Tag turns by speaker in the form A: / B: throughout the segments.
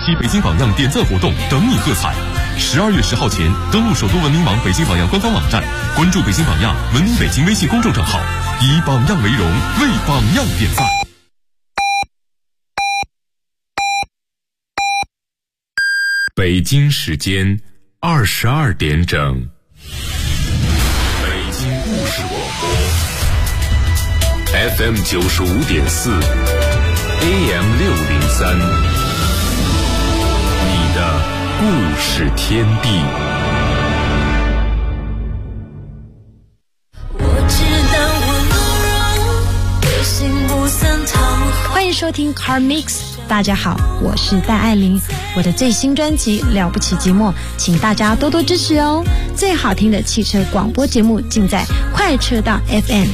A: 期北京榜样点赞活动等你喝彩。12月10号前登录首都文明网北京榜样官方网站，关注北京榜样文明北京微信公众账号，以榜样为荣，为榜样点赞。北京时间22点整，北京故事广播 FM 95.4 AM 603，你的故事天地。
B: 欢迎收听 Car Mix， 大家好，我是戴爱玲。我的最新专辑《了不起寂寞》，请大家多多支持哦。最好听的汽车广播节目尽在快车道 FM。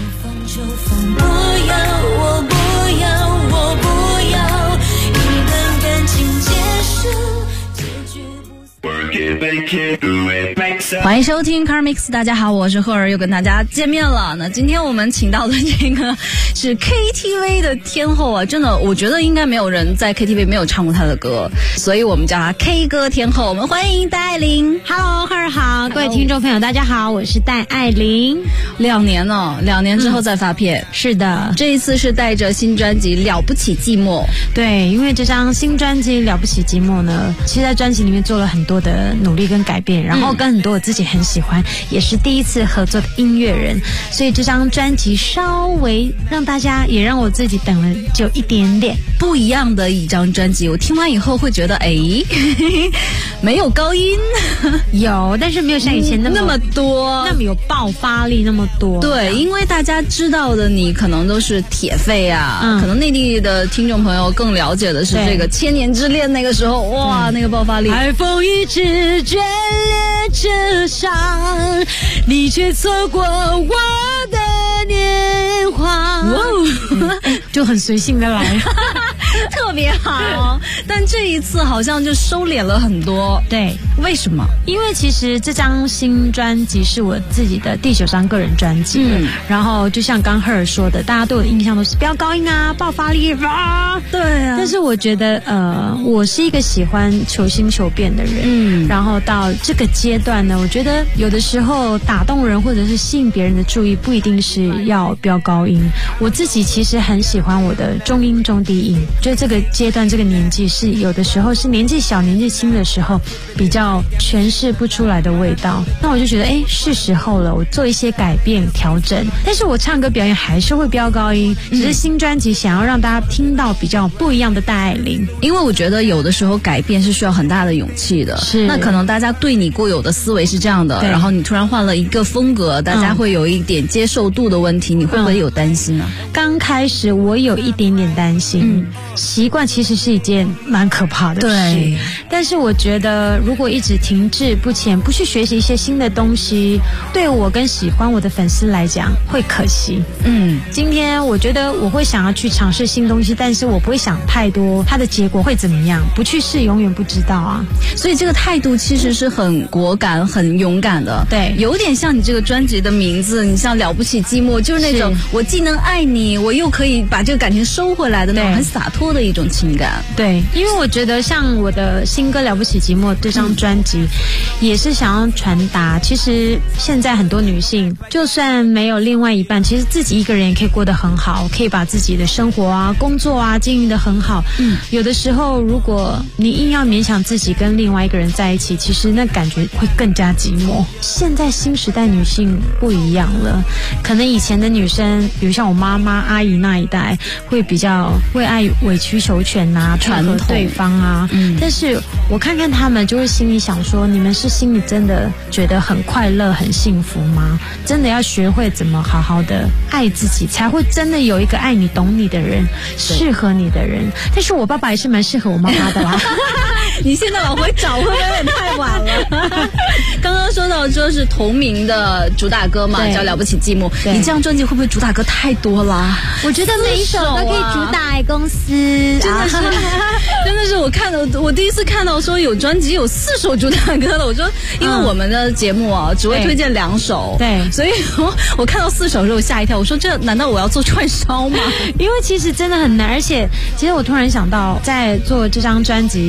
C: 欢迎收听 Car Mix， 大家好，我是赫尔，又跟大家见面了。那今天我们请到的这个是 KTV 的天后啊，真的，我觉得应该没有人在 KTV 没有唱过她的歌，所以我们叫她 K 歌天后。我们欢迎戴爱玲。
B: Hello， 赫尔好，各位听众朋友，大家好，我是戴爱玲。
C: 2年了，2年之后再发片。
B: 是的，
C: 这一次是带着新专辑《了不起寂寞》。
B: 对，因为这张新专辑《了不起寂寞》呢，其实在专辑里面做了很多的努力跟改变，然后跟很多我自己很喜欢，也是第一次合作的音乐人，所以这张专辑稍微让大家也让我自己等了就一点点
C: 不一样的一张专辑。我听完以后会觉得没有高音
B: 有，但是没有像以前那么多那么有爆发力那么多。
C: 对，因为大家知道的你可能都是铁肺啊，可能内地的听众朋友更了解的是这个千年之恋，那个时候哇，那个爆发力。
B: 海风一直眷恋着伤，你却错过我的年华。就很随性的来
C: 特别好。但这一次好像就收敛了很多。
B: 对，
C: 为什么？
B: 因为其实这张新专辑是我自己的第9张个人专辑，然后就像刚赫尔说的，大家对我的印象都是飙高音啊，爆发力啊，
C: 对啊。
B: 但是我觉得我是一个喜欢求新求变的人，然后到这个阶段呢，我觉得有的时候打动人或者是吸引别人的注意，不一定是要飙高音。我自己其实很喜欢我的中音中低音，就这个阶段这个年纪是有的时候是年纪小年纪轻的时候比较诠释不出来的味道，那我就觉得是时候了，我做一些改变调整，但是我唱歌表演还是会飙高音，只是新专辑想要让大家听到比较不一样的戴爱玲。
C: 因为我觉得有的时候改变是需要很大的勇气的，
B: 是
C: 那可能大家对你固有的思维是这样的，然后你突然换了一个风格，大家会有一点接受度的问题，你会不会有担心呢？
B: 刚开始我有一点点担心，习惯其实是一件蛮可怕的事，
C: 对。
B: 但是我觉得如果一直停滞不前，不去学习一些新的东西，对我跟喜欢我的粉丝来讲会可惜。今天我觉得我会想要去尝试新东西，但是我不会想太多它的结果会怎么样，不去试永远不知道啊。
C: 所以这个态度其实是很果敢很勇敢的。
B: 对，
C: 有点像你这个专辑的名字，你像了不起寂寞，就是那种我既能爱你，我又可以把这个感情收回来的那种很洒脱的一种情感。
B: 对，因为我觉得像我的新歌《了不起寂寞》这张专辑，也是想要传达，其实现在很多女性就算没有另外一半，其实自己一个人也可以过得很好，可以把自己的生活啊工作啊经营得很好。有的时候如果你硬要勉强自己跟另外一个人在一起，其实那感觉会更加寂寞。现在新时代女性不一样了，可能以前的女生比如像我妈妈阿姨那一代会比较为爱委曲求全啊，配合对方啊，但是我看看他们就会心里想说，你们是心里真的觉得很快乐很幸福吗？真的要学会怎么好好的爱自己，才会真的有一个爱你懂你的人，适合你的人。但是我爸爸也是蛮适合我妈妈的啦
C: 你现在往回找会不会有点太晚了刚刚说到说是同名的主打歌嘛，叫了不起寂寞，你这张专辑会不会主打歌太多了？
B: 我觉得每一首都可以主打公司，
C: 真的是真的是我第一次看到说有专辑有4首主打歌了，我说因为我们的节目啊只会推荐2首，
B: 对，
C: 所以我看到4首的时候吓一跳，我说这难道我要做串烧吗？
B: 因为其实真的很难，而且其实我突然想到在做这张专辑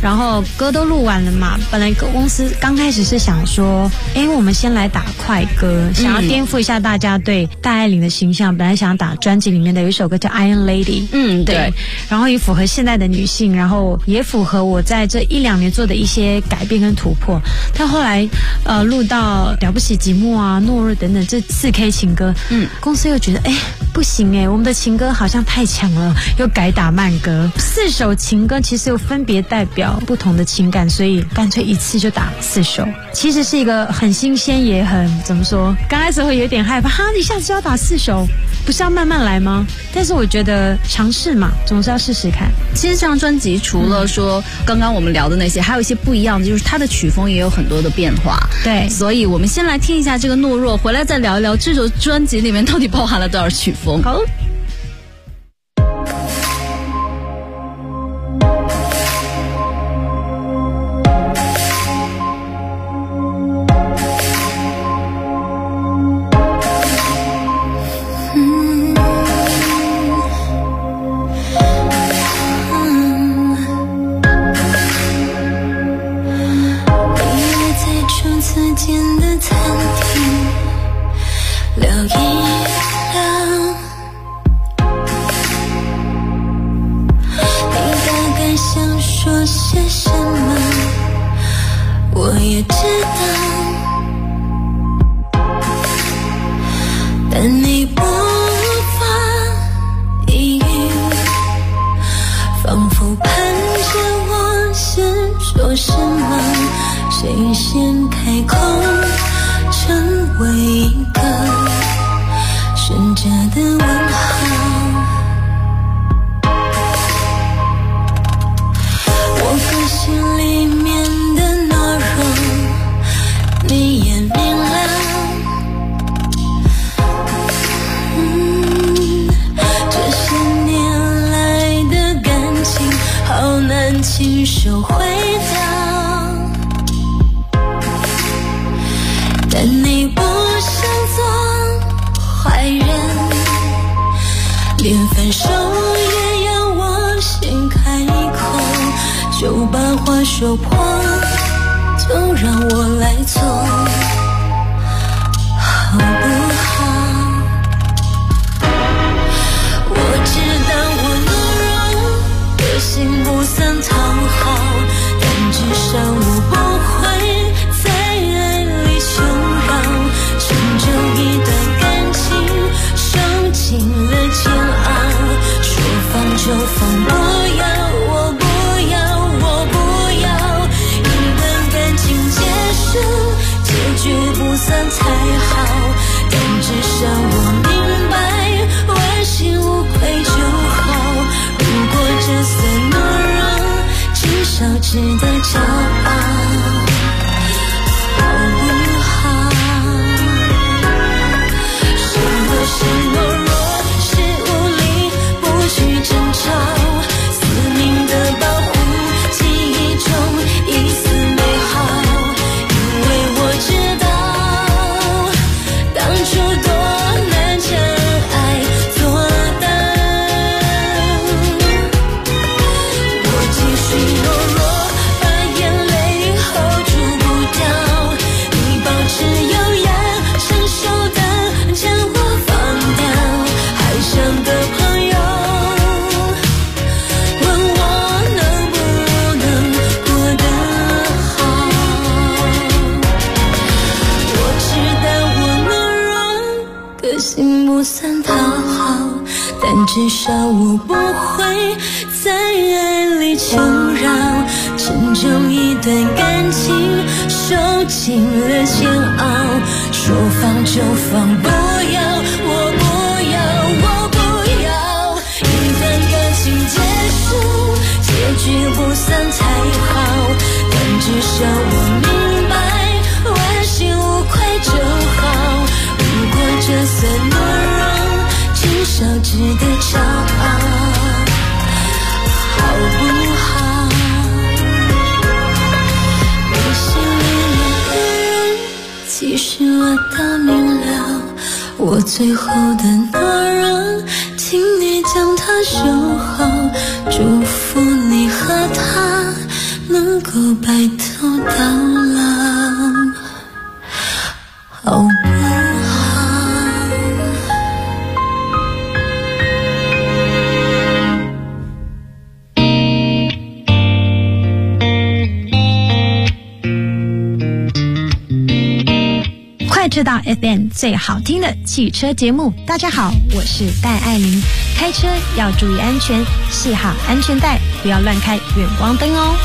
B: 然后歌都录完了嘛，本来公司刚开始是想说，我们先来打快歌，想要颠覆一下大家对戴爱玲的形象。本来想要打专辑里面的有一首歌叫 Iron Lady， 对，然后也符合现代的女性，然后也符合我在这1-2年做的一些改变跟突破。但后来录到了不起寂寞啊、懦弱等等这4K 情歌，公司又觉得不行我们的情歌好像太强了，又改打慢歌。4首情歌其实又分别代表不同的情感，所以干脆一次就打4首。其实是一个很新鲜，也很怎么说，刚开始会有点害怕，一下子要打4首，不是要慢慢来吗？但是我觉得尝试嘛，总是要试试看。
C: 其实这张专辑除了说刚刚我们聊的那些，还有一些不一样的，就是它的曲风也有很多的变化。
B: 对，
C: 所以我们先来听一下这个懦弱，回来再聊一聊这首专辑里面到底包含了多少曲风。
B: 好。
D: 亲手回到，但你不想做坏人，连分手也要我先开口，就把话说破，就让我来做，好不好？我知道我懦弱，个性不算讨好，但至少我不会在爱里求饶，成就一段感情，受尽了煎熬，说放就放，不要我不要我不要，一段感情结束，结局不算太好，但至少我明白，问心无愧就好，如果这算懦弱，至少值得骄傲，好不好？什么是懦弱？是无力不去争吵，死命的保护记忆中一丝美好，因为我知道当初多难将爱做到，我继续懦弱，把眼泪 hold 住不掉，你保持优雅成熟的将我放掉，海上的朋友问我能不能过得好，我知道我懦弱，个性不算讨好，但至少我不会在爱里求饶，成就一段感情，受尽了煎熬，说放就放，不要我不要我不要，一段感情结束，结局不算太好，但至少我明白，问心无愧就好，如果这算懦弱，至少值得骄傲，好不好？你心里面的人，其实我都明了，我最后的懦弱，请你将它收好，祝福你和他能够白头到老，好不好？
B: 快知道 FM 最好听的汽车节目，大家好，我是戴爱玲。开车要注意安全，系好安全带，不要乱开远光灯哦。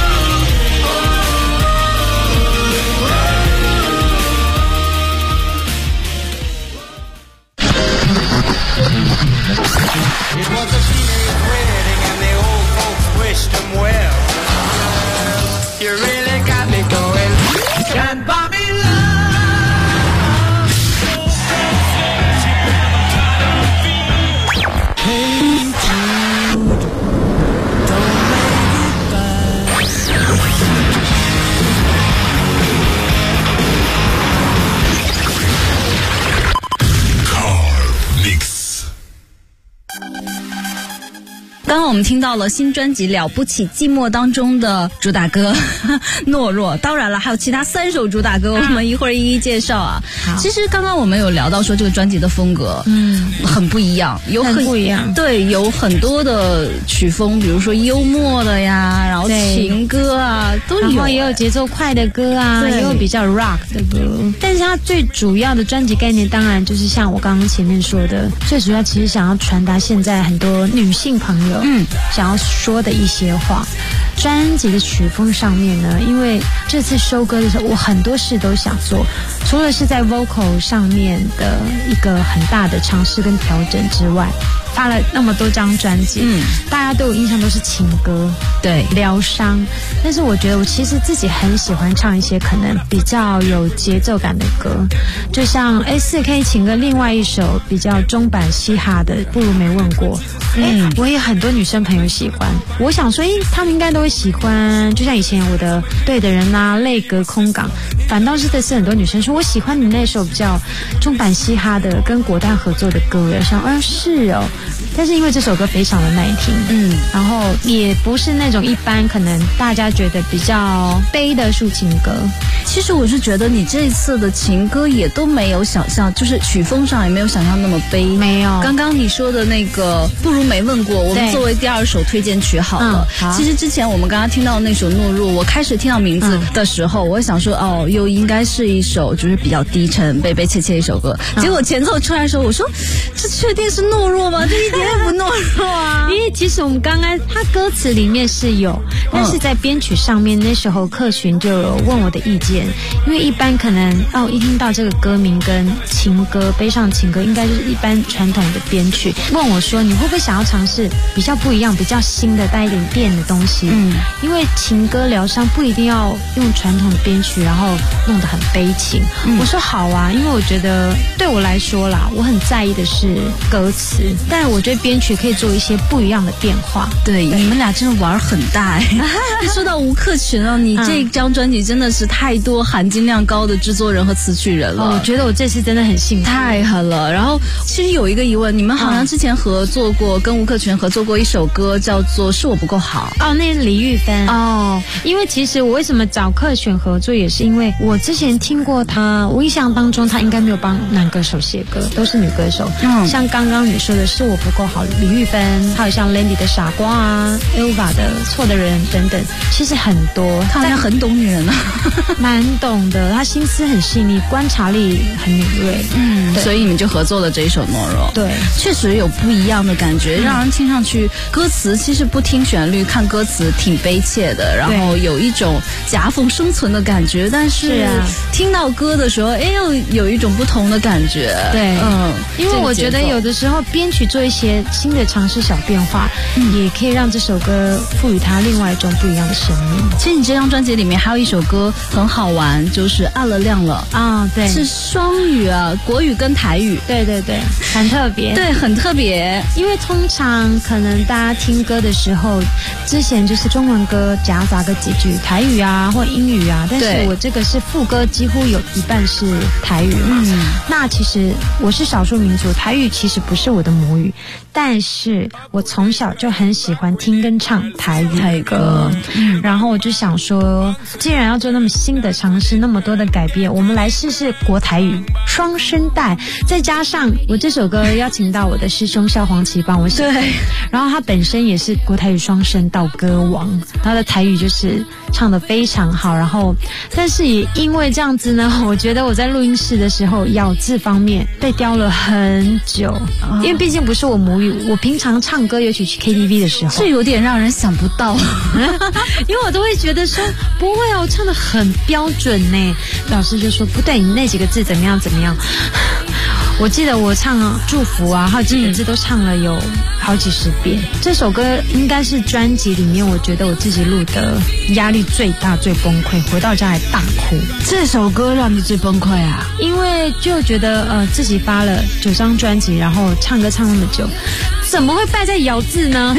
E: It was a teenage wedding and the old folks wished him well. You really got me going. Can't buy me love. Hey Jude, don't make it bad.
A: Car Mix。
C: 刚刚我们听到了新专辑《了不起寂寞》当中的主打歌懦弱，当然了还有其他3首主打歌，我们一会儿一一介绍啊。其实刚刚我们有聊到说这个专辑的风格很不一样，
B: 很不一样，
C: 对，有很多的曲风，比如说幽默的呀，然后情歌啊都有，
B: 然后也有节奏快的歌啊，也有比较 rock 的歌。但是它最主要的专辑概念当然就是像我刚刚前面说的，最主要其实想要传达现在很多女性朋友想要说的一些话。专辑的曲风上面呢，因为这次收歌的时候我很多事都想做，除了是在 vocal 上面的一个很大的尝试跟调整之外，发了那么多张专辑，大家都有印象都是情歌，
C: 对，
B: 疗伤。但是我觉得我其实自己很喜欢唱一些可能比较有节奏感的歌，就像4K 情歌另外一首比较中版嘻哈的不如没问过，我也很多女生朋友喜欢，我想说他们应该都会喜欢，就像以前我的对的人啊，泪隔空港，反倒是这次很多女生说我喜欢你那首比较中版嘻哈的跟果丹合作的歌，我想是哦，但是因为这首歌非常的耐听，然后也不是那种一般可能大家觉得比较悲的抒情歌。
C: 其实我是觉得你这一次的情歌也都没有想象，就是曲风上也没有想象那么悲，
B: 没有。
C: 刚刚你说的那个不如没问过，我们作为第2首推荐曲好了。
B: 好，
C: 其实之前我们刚刚听到的那首懦弱，我开始听到名字的时候，我想说又应该是一首就是比较低沉悲悲切切一首歌，结果前奏出来的时候，我说这确定是懦弱吗？这一点也不懦弱啊。
B: 因为其实我们刚刚他歌词里面是有，但是在编曲上面那时候客群就有问我的意见，因为一般可能一听到这个歌名跟情歌悲伤情歌应该就是一般传统的编曲，问我说你会不会想要尝试比较不一样比较新的带一点电的东西，因为情歌疗伤不一定要用传统的编曲然后弄得很悲情，我说好啊，因为我觉得对我来说啦，我很在意的是歌词，但我觉得编曲可以做一些不一样的变化。
C: 对，你们俩真的玩很大说到吴克群你这张专辑真的是太多含金量高的制作人和词曲人了。
B: 我觉得我这次真的很幸福，
C: 太狠了。然后其实有一个疑问，你们好像之前合作过，跟吴克群合作过一首歌叫做《是我不够好》
B: 那是李玉芬因为其实我为什么找克群合作，也是因为我之前听过他，我印象当中他应该没有帮男歌手写歌，都是女歌手，像刚刚你说的是我不够好，李玉芬，还有像 Landy 的傻瓜啊 Elva 的错的人等等，其实很多。
C: 他好像很懂女人
B: 蛮懂的，他心思很细腻，观察力很敏锐，
C: 所以你们就合作了这一首《懦弱》。
B: 对，
C: 确实有不一样的感觉，让人听上去歌词其实不听旋律看歌词挺悲切的，然后有一种夹缝生存的感觉，但是听到歌的时候又有一种不同的感觉。
B: 对，因为我觉得有的时候编曲做一些新的尝试小变化，也可以让这首歌赋予它另外一种不一样的生命。
C: 其实你这张专辑里面还有一首歌很好玩，就是暗了亮了
B: 对，
C: 是双语国语跟台语。
B: 对对对，很特别。
C: 对，很特别。
B: 因为通常可能大家听歌的时候，之前就是中文歌夹杂个几句台语啊或英语啊，但是我这个是副歌几乎有一半是台语嘛。那其实我是少数民族，台语其实不是我的母语，但是我从小就很喜欢听跟唱台语歌。然后我就想说，既然要做那么新的尝试，那么多的改变，我们来试试国台语双声带，再加上我这首歌邀请到我的师兄萧煌奇帮我写，对，然后他本身也是国台语双声道歌王，他的台语就是唱得非常好。然后但是也因为这样子呢，我觉得我在录音室的时候咬字方面被雕了很久，因为毕竟不是我母语，我平常唱歌尤其去 KTV 的时候，
C: 这有点让人想不到
B: 因为我都会觉得说不会啊，我唱得很标准呢。老师就说不对，你那几个字怎么样怎么样。我记得我唱祝福啊，好几个字都唱了有好几十遍。这首歌应该是专辑里面我觉得我自己录的压力最大最崩溃，回到家还大哭。
C: 这首歌让你最崩溃啊？
B: 因为就觉得自己发了9张专辑，然后唱歌唱那么久，怎么会败在咬字呢？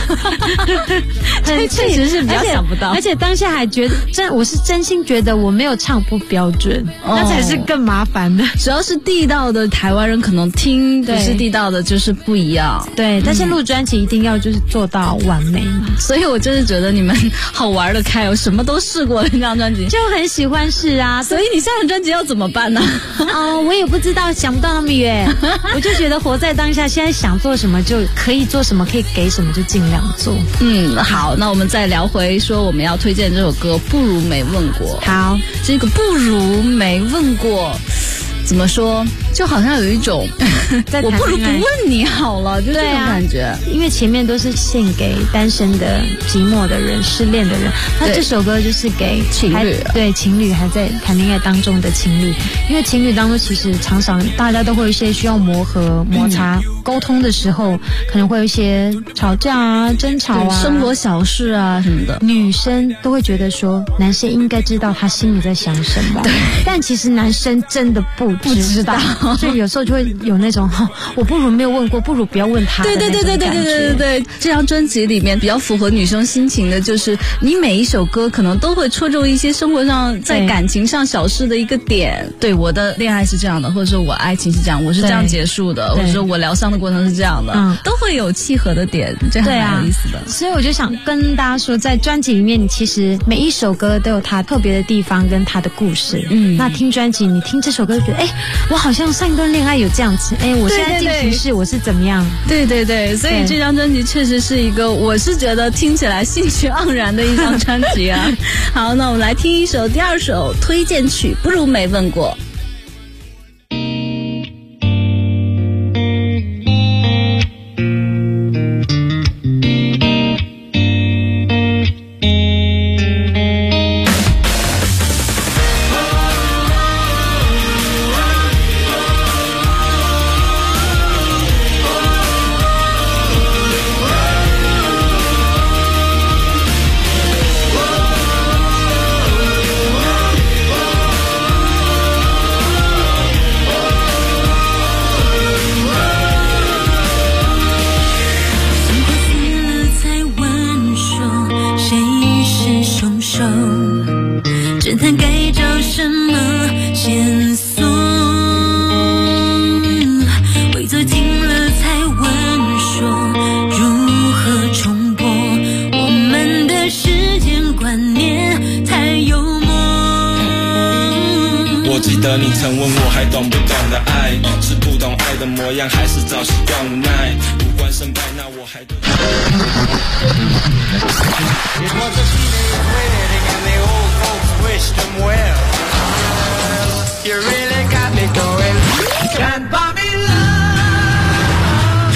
C: 这确实是比较想不到，
B: 而且当下还觉得我是真心觉得我没有唱不标准，那才是更麻烦的。
C: 主要是地道的台湾人可能听不是地道的，就是不一样。
B: 对，但是录专辑一定要就是做到完美嘛。
C: 所以我真的觉得你们好玩的开，我什么都试过了，这张专辑
B: 就很喜欢试啊。
C: 所以你下张专辑要怎么办呢？
B: 我也不知道，想不到那么远。我就觉得活在当下，现在想做什么就可以做什么，可以给什么就尽量做。
C: 好，那我们再聊回说我们要推荐这首歌《不如没问过》。
B: 好，
C: 这个不如没问过怎么说，就好像有一种我不如不问你好了，就这种感觉。
B: 因为前面都是献给单身的寂寞的人、失恋的人，那这首歌就是给
C: 情侣，
B: 对情侣还在谈恋爱当中的情侣。因为情侣当中其实常常大家都会有一些需要磨合、摩擦、沟通的时候，可能会有一些吵架啊、争吵啊、
C: 生活小事啊什么的。
B: 女生都会觉得说，男生应该知道他心里在想什么，但其实男生真的不知道，所以有时候就会有那种我不如没有问过，不如不要问他的那种感觉。
C: 对，这张专辑里面比较符合女生心情的，就是你每一首歌可能都会戳中一些生活上在感情上小事的一个点。对，我的恋爱是这样的，或者说我爱情是这样，我是这样结束的，或者说我疗伤的过程是这样的，都会有契合的点，这还蛮有意思的。
B: 所以我就想跟大家说，在专辑里面，你其实每一首歌都有它特别的地方跟它的故事。那听专辑，你听这首歌就觉得，我好像上一段恋爱有这样子，我现在进行式我是怎么样？
C: 对，所以这张专辑确实是一个，我是觉得听起来兴趣盎然的一张专辑啊。好，那我们来听一首第二首推荐曲，不如没问过。
F: 你曾问我还懂不懂得爱，是不懂爱的模样，还是早习惯无奈？不管胜败，那我还对。
E: It was a teenage wedding and the old folks wished him well. You really got me going. Can't buy me love.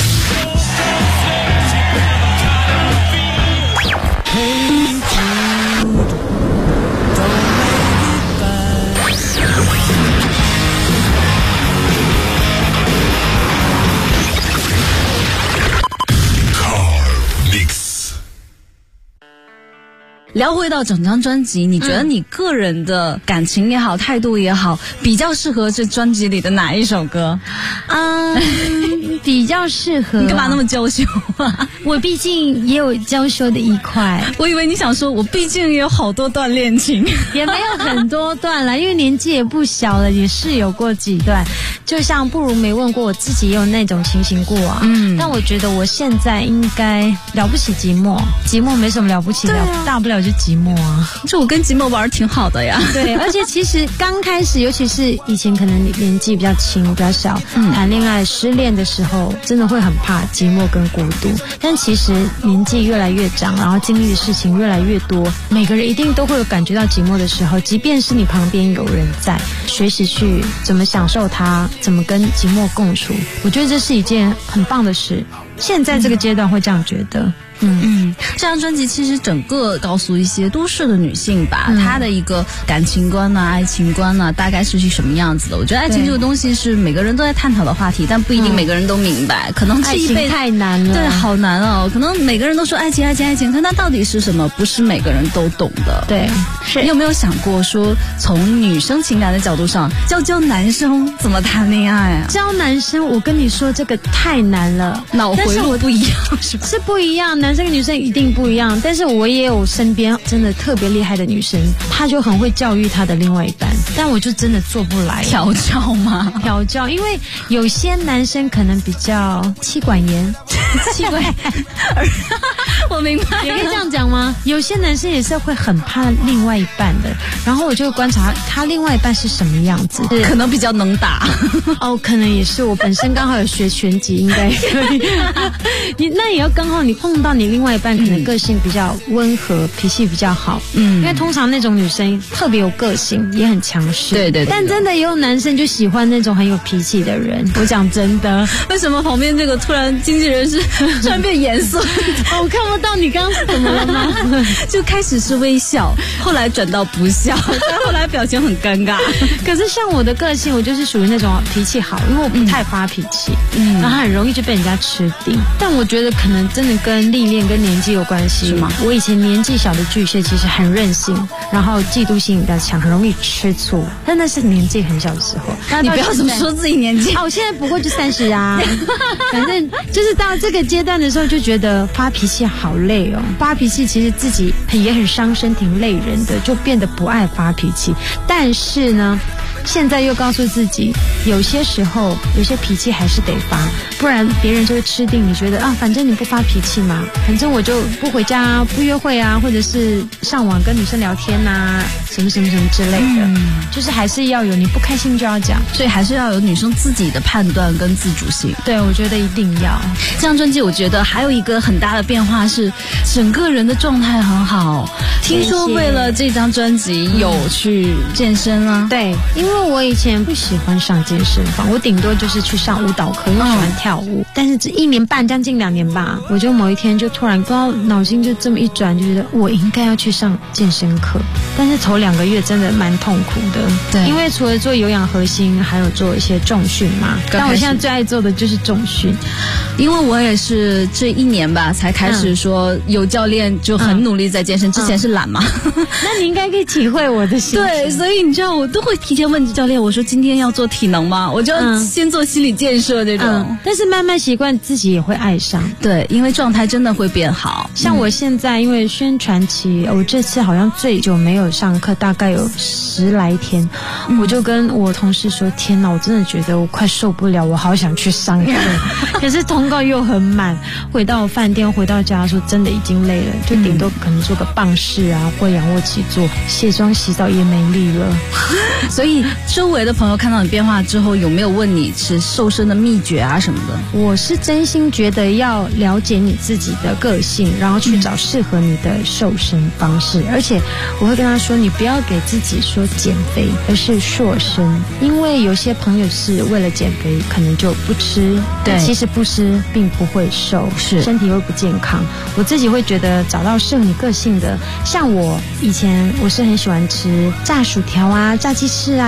E: Hey Jude, don't make it bad.
C: 聊回到整张专辑，你觉得你个人的感情也好，态度也好，比较适合这专辑里的哪一首歌？
B: 比较适合。
C: 你干嘛那么娇羞啊？
B: 我毕竟也有娇羞的一块。
C: 我以为你想说，我毕竟也有好多段恋情，
B: 也没有很多段啦，因为年纪也不小了，也是有过几段。就像不如没问过，我自己也有那种情形过啊。但我觉得我现在应该了不起寂寞，寂寞没什么了不起的，大不了就寂寞啊。
C: 这我跟寂寞玩挺好的呀。
B: 对，而且其实刚开始，尤其是以前可能年纪比较轻、比较小，谈恋爱、失恋的时候，真的会很怕寂寞跟孤独。但其实年纪越来越长，然后经历的事情越来越多，每个人一定都会有感觉到寂寞的时候，即便是你旁边有人在，随时去怎么享受它，怎么跟寂寞共处，我觉得这是一件很棒的事。现在这个阶段会这样觉得。
C: 这张专辑其实整个告诉一些都市的女性吧，她的一个感情观啊、爱情观啊，大概是什么样子的。我觉得爱情这个东西是每个人都在探讨的话题，但不一定每个人都明白。可能这一辈子
B: 太难了，
C: 对，好难哦。可能每个人都说爱情，可那到底是什么？不是每个人都懂的。
B: 对，是。
C: 你有没有想过说，从女生情感的角度上，教男生怎么谈恋爱啊？
B: 教男生，我跟你说这个太难了，
C: 脑回路不一样，是吧？
B: 是不一样，男生跟女生一定不一样。但是我也有身边真的特别厉害的女生，她就很会教育她的另外一半，但我就真的做不来。
C: 调教吗？
B: 调教，因为有些男生可能比较妻管严，
C: 我明白，
B: 也可以这样讲吗？有些男生也是会很怕另外一半的，然后我就观察他另外一半是什么样子，
C: 可能比较能打
B: 哦，可能也是我本身刚好有学拳击，应该可以。那也要刚好你碰到你另外一半，可能个性比较温和，脾气比较好，因为通常那种女生特别有个性，也很强势，
C: 对。
B: 但真的也有男生就喜欢那种很有脾气的人。我讲真的，
C: 为什么旁边这个突然经纪人是突然变严肃？
B: 我看不到你刚刚是怎么了吗？
C: 就开始是微笑，后来转到不笑，再后来表情很尴尬。
B: 可是像我的个性，我就是属于那种脾气好，因为我不太发脾气，然后很容易就被人家吃定。但我觉得可能真的跟历练跟年纪有关系，
C: 是吗？
B: 我以前年纪小的巨蟹其实很任性，然后嫉妒心比较强，很容易吃醋。但那是年纪很小的时候。
C: 你不要怎么说自己年纪？
B: 我现在不过就30啊，反正就是到这个阶段的时候，就觉得发脾气好累哦。发脾气其实自己也很伤身，挺累人的，就变得不爱发脾气。但是呢，现在又告诉自己，有些时候有些脾气还是得发，不然别人就会吃定你，觉得反正你不发脾气嘛，反正我就不回家不约会啊，或者是上网跟女生聊天啊，什么之类的，就是还是要有，你不开心就要讲，
C: 所以还是要有女生自己的判断跟自主性。
B: 对，我觉得一定要。
C: 这张专辑我觉得还有一个很大的变化是，整个人的状态很好。听说为了这张专辑有去健身啊？
B: 对，因为我以前不喜欢上健身房，我顶多就是去上舞蹈课，因为喜欢跳舞。但是这1年半将近2年吧，我就某一天就突然不知道脑筋就这么一转，就觉得我应该要去上健身课。但是头2个月真的蛮痛苦的，
C: 对，
B: 因为除了做有氧核心，还有做一些重训嘛。但我现在最爱做的就是重训，
C: 因为我也是这1年吧才开始说有教练，就很努力在健身。之前是懒嘛，
B: 那你应该可以体会我的心情。
C: 对，所以你知道我都会提前问教练，我说今天要做体能吗？我就要先做心理建设这种。
B: 但是慢慢习惯，自己也会爱上。
C: 对，因为状态真的会变好。
B: 像我现在因为宣传期，我这次好像最久没有上课，大概有10来天，我就跟我同事说，天哪，我真的觉得我快受不了，我好想去上课。可是通告又很满，回到饭店回到家说真的已经累了，就顶多可能做个棒式啊，或仰卧起坐，卸妆洗澡也没力了。
C: 所以周围的朋友看到你变化之后，有没有问你是瘦身的秘诀啊什么的？
B: 我是真心觉得要了解你自己的个性，然后去找适合你的瘦身方式。而且我会跟他说，你不要给自己说减肥，而是瘦身。因为有些朋友是为了减肥，可能就不吃，
C: 对，
B: 其实不吃并不会瘦，
C: 是
B: 身体会不健康。我自己会觉得找到适合你个性的，像我以前我是很喜欢吃炸薯条啊、炸鸡翅啊、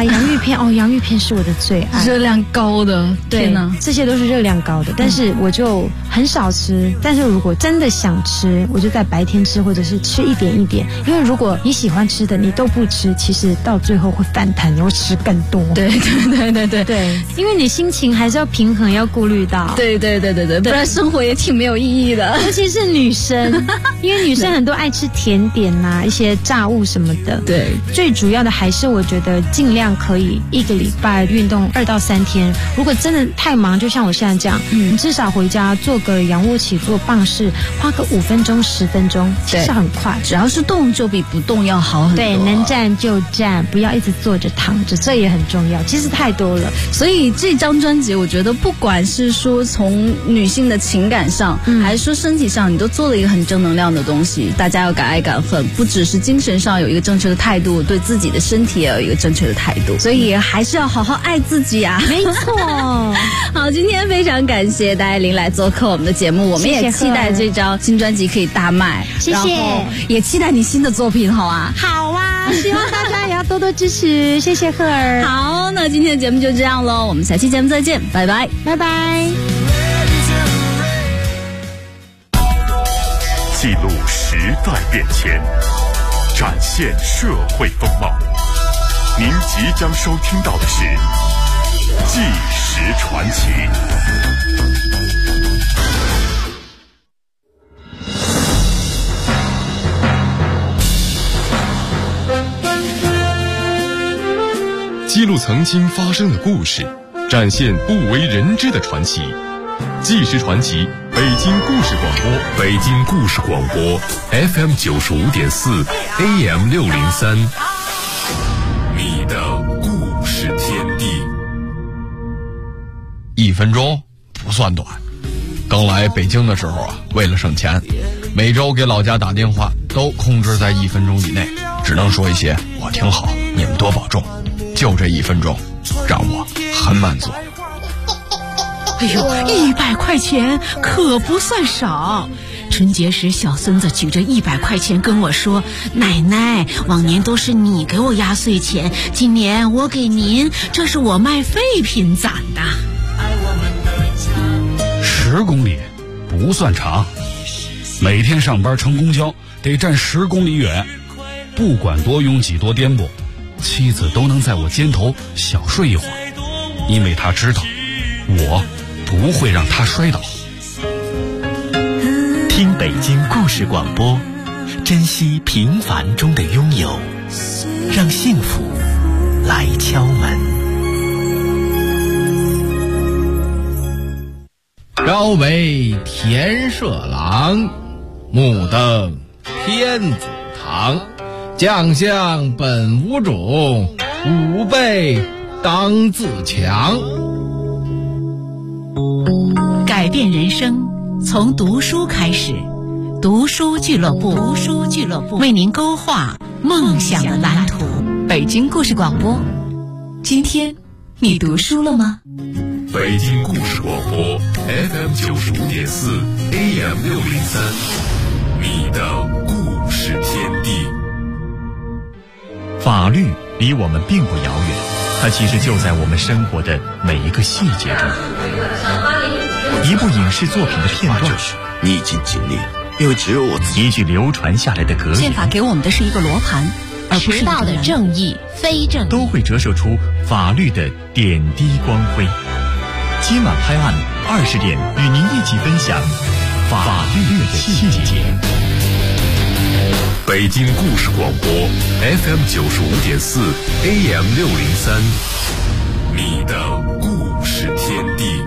B: 洋芋片哦，洋芋片是我的最爱，
C: 热量高的，
B: 对
C: 天哪，
B: 这些都是热量高的，但是我就很少吃。但是如果真的想吃，我就在白天吃，或者是吃一点一点。因为如果你喜欢吃的你都不吃，其实到最后会反弹，你会吃更多。
C: 对，
B: 因为你心情还是要平衡，要顾虑到。
C: 对，不然生活也挺没有意义的。
B: 尤其是女生，因为女生很多爱吃甜点呐、一些炸物什么的。
C: 对，
B: 最主要的还是我觉得尽量可以一个礼拜运动2到3天。如果真的太忙，就像我现在这样，你至少回家做个仰卧起坐、棒式，花个5分钟、10分钟，其实很快。
C: 只要是动就比不动要好很多。
B: 对，能站就站，不要一直坐着躺着，这也很重要。其实太多了，
C: 所以这张专辑，我觉得不管是说从女性的情感上，还是说身体上，你都做了一个很正能量的东西。大家要敢爱敢恨，不只是精神上有一个正确的态度，对自己的身体也有一个正确的态度。所以还是要好好爱自己啊！
B: 没错。
C: 好，今天非常感谢戴爱玲来做客我们的节目，我们也期待这张新专辑可以大卖，
B: 谢谢，
C: 然后也期待你新的作品，好啊！
B: 好啊，希望大家也要多多支持，谢谢赫尔。
C: 好，那今天的节目就这样咯，我们下期节目再见，拜拜，
B: 拜拜。
A: 记录时代变迁，展现社会风貌。您即将收听到的是《纪实传奇》。记录曾经发生的故事，展现不为人知的传奇。纪实传奇，北京故事广播，北京故事广播 FM 95.4 AM 603，你的故事天地。
G: 1分钟不算短，刚来北京的时候啊，为了省钱，每周给老家打电话都控制在1分钟以内，只能说一些我挺好，你们多保重，就这1分钟让我很满足。
H: 哎呦，100块钱可不算少。春节时，小孙子举着100块钱跟我说：“奶奶，往年都是你给我压岁钱，今年我给您，这是我卖废品攒的。
I: ”10公里不算长，每天上班乘公交得站10公里远，不管多拥挤多颠簸，妻子都能在我肩头小睡一会儿，因为她知道我不会让他摔倒。
J: 听北京故事广播，珍惜平凡中的拥有，让幸福来敲门。
G: 朝为田舍郎，暮登天子堂。将相本无种，吾辈当自强。
H: 改变人生从读书开始，读书俱乐部为您勾画梦想的蓝图。
K: 北京故事广播，今天你读书了吗？
A: 北京故事广播 FM 95.4 AM 603，你的故事天地。
J: 法律离我们并不遥远，它其实就在我们生活的每一个细节中。一部影视作品的片段，
L: 逆境经历，因为只有我自己。
J: 一句流传下来的格言，
H: 宪法给我们的是一个罗盘，而不是迟到的正义、非正义，
J: 都会折射出法律的点滴光辉。今晚拍案20点，与您一起分享法律的细节。
A: 北京故事广播 FM 95.4 AM 603，你的故事天地。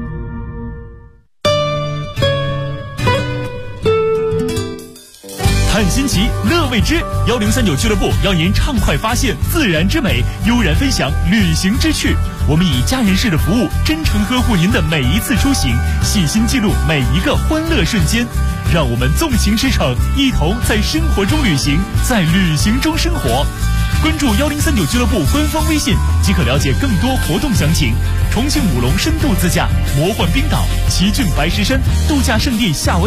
M: 看新奇，乐未知，1039俱乐部邀您畅快发现自然之美，悠然分享旅行之趣。我们以家人式的服务，真诚呵护您的每一次出行，细心记录每一个欢乐瞬间。让我们纵情驰骋，一同在生活中旅行，在旅行中生活。关注1039俱乐部官方微信，即可了解更多活动详情。重庆武隆深度自驾，魔幻冰岛，奇骏白石山度假胜地夏威夷。